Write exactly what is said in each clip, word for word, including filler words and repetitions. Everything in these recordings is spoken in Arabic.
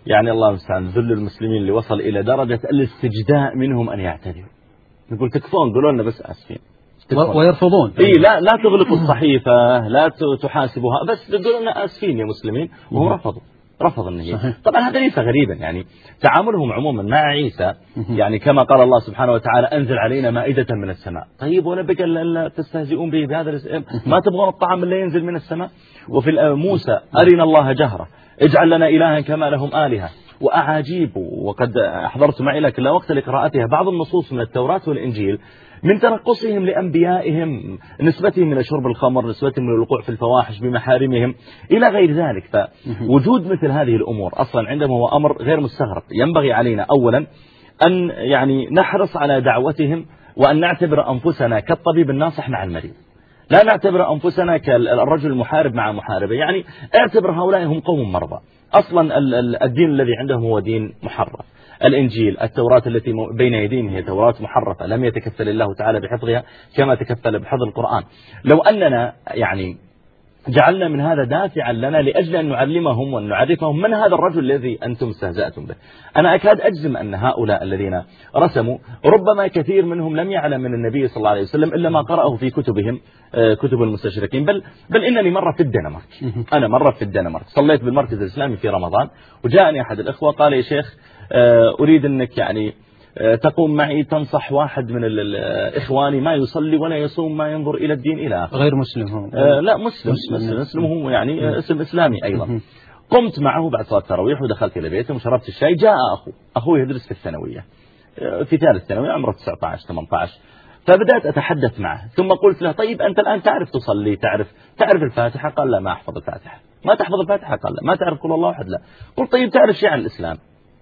يعني الله المستعان ذل المسلمين اللي وصل إلى درجة الاستجداء منهم أن يعتذروا. نقول تكفون، قولوا لنا بس آسفين، ويرفضون. إيه لا لا تغلقوا الصحيفة، لا تحاسبوها، بس تقولوا لنا آسفين يا مسلمين، وهم رفضوا رفض النهي. طبعا هذا ليس غريبا، يعني تعاملهم عموما مع عيسى يعني كما قال الله سبحانه وتعالى أنزل علينا مائدة من السماء. طيب ونبقى لا تستهزئون به بهذا الاسم، ما تبغون الطعام اللي ينزل من السماء؟ وفي موسى أرنا الله جهرة اجعل لنا إلها كما لهم آلهة وأعاجيب. وقد أحضرت معي لكن لا وقت لقراءتها بعض النصوص من التوراة والإنجيل من تنقصهم لأنبيائهم، نسبتهم إلى شرب الخمر، نسبتهم إلى الوقوع في الفواحش بمحارمهم إلى غير ذلك. فوجود مثل هذه الأمور أصلا عندهم هو أمر غير مستغرب. ينبغي علينا أولا أن يعني نحرص على دعوتهم، وأن نعتبر أنفسنا كالطبيب الناصح مع المريض، لا نعتبر أنفسنا كالرجل المحارب مع محاربة. يعني اعتبر هؤلاء هم قوم مرضى. أصلا الدين الذي عندهم هو دين محرف. الإنجيل، التوراة التي بين يديهم هي توراة محرفة، لم يتكفل الله تعالى بحفظها كما تكفل بحفظ القرآن. لو أننا يعني جعلنا من هذا دافعا لنا لأجل أن نعلمهم وأن نعرفهم من هذا الرجل الذي أنتم استهزأتم به، أنا أكاد أجزم أن هؤلاء الذين رسموا ربما كثير منهم لم يعلم من النبي صلى الله عليه وسلم إلا ما قرأه في كتبهم، كتب المستشرقين. بل, بل إنني مرة في الدنمارك، أنا مرة في الدنمارك صليت بالمركز الإسلامي في رمضان، وجاءني أحد الإخوة قال يا شيخ أريد أنك يعني تقوم معي تنصح واحد من الإخواني ما يصلي ولا يصوم ما ينظر إلى الدين إلى آخره. غير مسلم هو؟ آه لا مسلم مسلم, مسلم هو يعني اسم إسلامي أيضا. قمت معه بعد صلاة التراويح ودخلت إلى بيته وشربت الشاي. جاء أخو أخوه يدرس في الثانوية في ثالث ثانوي عمره تسعة عشر ثمانية عشر، فبدأت أتحدث معه ثم قلت له طيب أنت الآن تعرف تصلي، تعرف تعرف الفاتحة؟ قال لا ما أحفظ الفاتحة. ما تحفظ الفاتحة؟ قال لا. ما تعرف قل الله أحد؟ لا. قلت طيب تعرف شيء عن الإسلام؟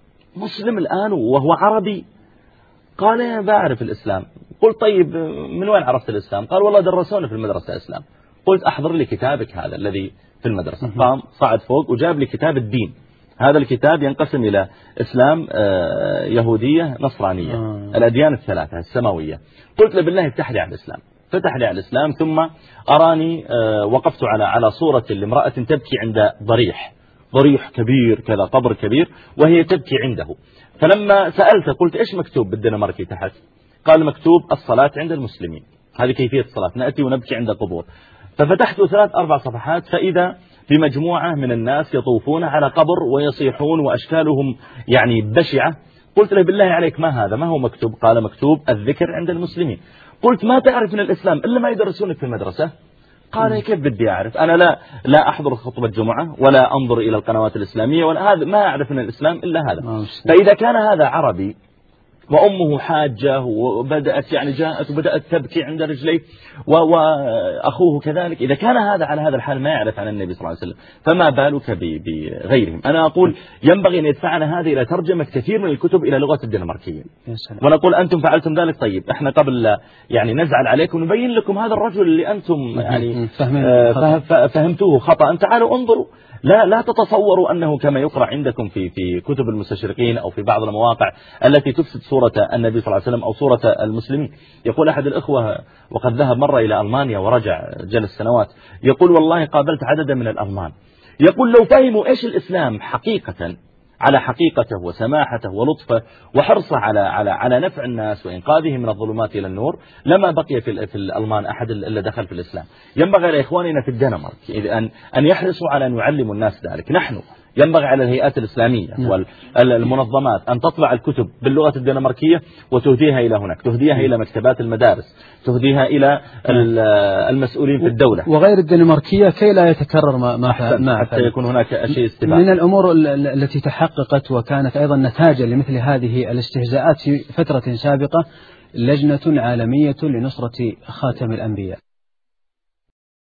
مسلم الآن وهو عربي. قال أنا بعرف الإسلام. قلت طيب من وين عرفت الإسلام؟ قال والله درسونا في المدرسة الإسلام. قلت أحضر لي كتابك هذا الذي في المدرسة. قام صعد فوق وجاب لي كتاب الدين. هذا الكتاب ينقسم إلى إسلام، يهودية، نصرانية، الأديان الثلاثة السماوية. قلت له بالله افتح لي على الإسلام. فتح لي على الإسلام ثم أراني وقفت على على صورة لامرأة تبكي عند ضريح ضريح كبير كذا، قبر كبير، وهي تبكي عنده. فلما سألت قلت إيش مكتوب بالدنماركي تحت؟ قال مكتوب الصلاة عند المسلمين، هذه كيفية الصلاة، نأتي ونبكي عند قبور. ففتحت ثلاث أربع صفحات فإذا بمجموعة من الناس يطوفون على قبر ويصيحون وأشكالهم يعني بشعة. قلت له بالله عليك ما هذا، ما هو مكتوب؟ قال مكتوب الذكر عند المسلمين. قلت ما تعرف من الإسلام إلا ما يدرسونك في المدرسة؟ قال كيف بدي أعرف؟ أنا لا لا أحضر خطبة جمعة ولا أنظر إلى القنوات الإسلامية ولا هذا، ما أعرف من الإسلام إلا هذا. فإذا كان هذا عربي وأمه حاجة وبدأت يعني جاءت وبدأت تبكي عند رجليه وأخوه كذلك، إذا كان هذا على هذا الحال ما يعرف عن النبي صلى الله عليه وسلم فما بالك بغيرهم؟ أنا أقول ينبغي أن يدفعنا هذه إلى ترجمة كثير من الكتب إلى لغة الدنماركية. ونقول أنتم فعلتم ذلك، طيب إحنا قبل يعني نزعل عليكم نبين لكم هذا الرجل اللي أنتم يعني فهمتوه خطأ، تعالوا انظروا. لا لا تتصوروا أنه كما يقرأ عندكم في في كتب المستشرقين أو في بعض المواقع التي تفسد صورة النبي صلى الله عليه وسلم أو صورة المسلمين. يقول أحد الإخوة وقد ذهب مرة إلى ألمانيا ورجع جلس سنوات، يقول والله قابلت عددا من الألمان، يقول لو فهموا إيش الإسلام حقيقة على حقيقته وسماحته ولطفه وحرصه على على على نفع الناس وإنقاذهم من الظلمات إلى النور لما بقي في في الألمان أحد إلا دخل في الإسلام. ينبغي لإخواننا في الدنمارك أن أن يحرصوا على أن يعلموا الناس ذلك. نحن ينبغي على الهيئات الإسلامية والمنظمات أن تطبع الكتب باللغة الدنماركية وتهديها إلى هناك، تهديها إلى مكتبات المدارس، تهديها إلى المسؤولين في الدولة وغير الدنماركية كي لا يتكرر ما ما حتى, حتى يكون هناك أشياء استباق. من الأمور التي تحققت وكانت أيضا نتاجا لمثل هذه الاستهزاءات في فترة سابقة لجنة عالمية لنصرة خاتم الأنبياء.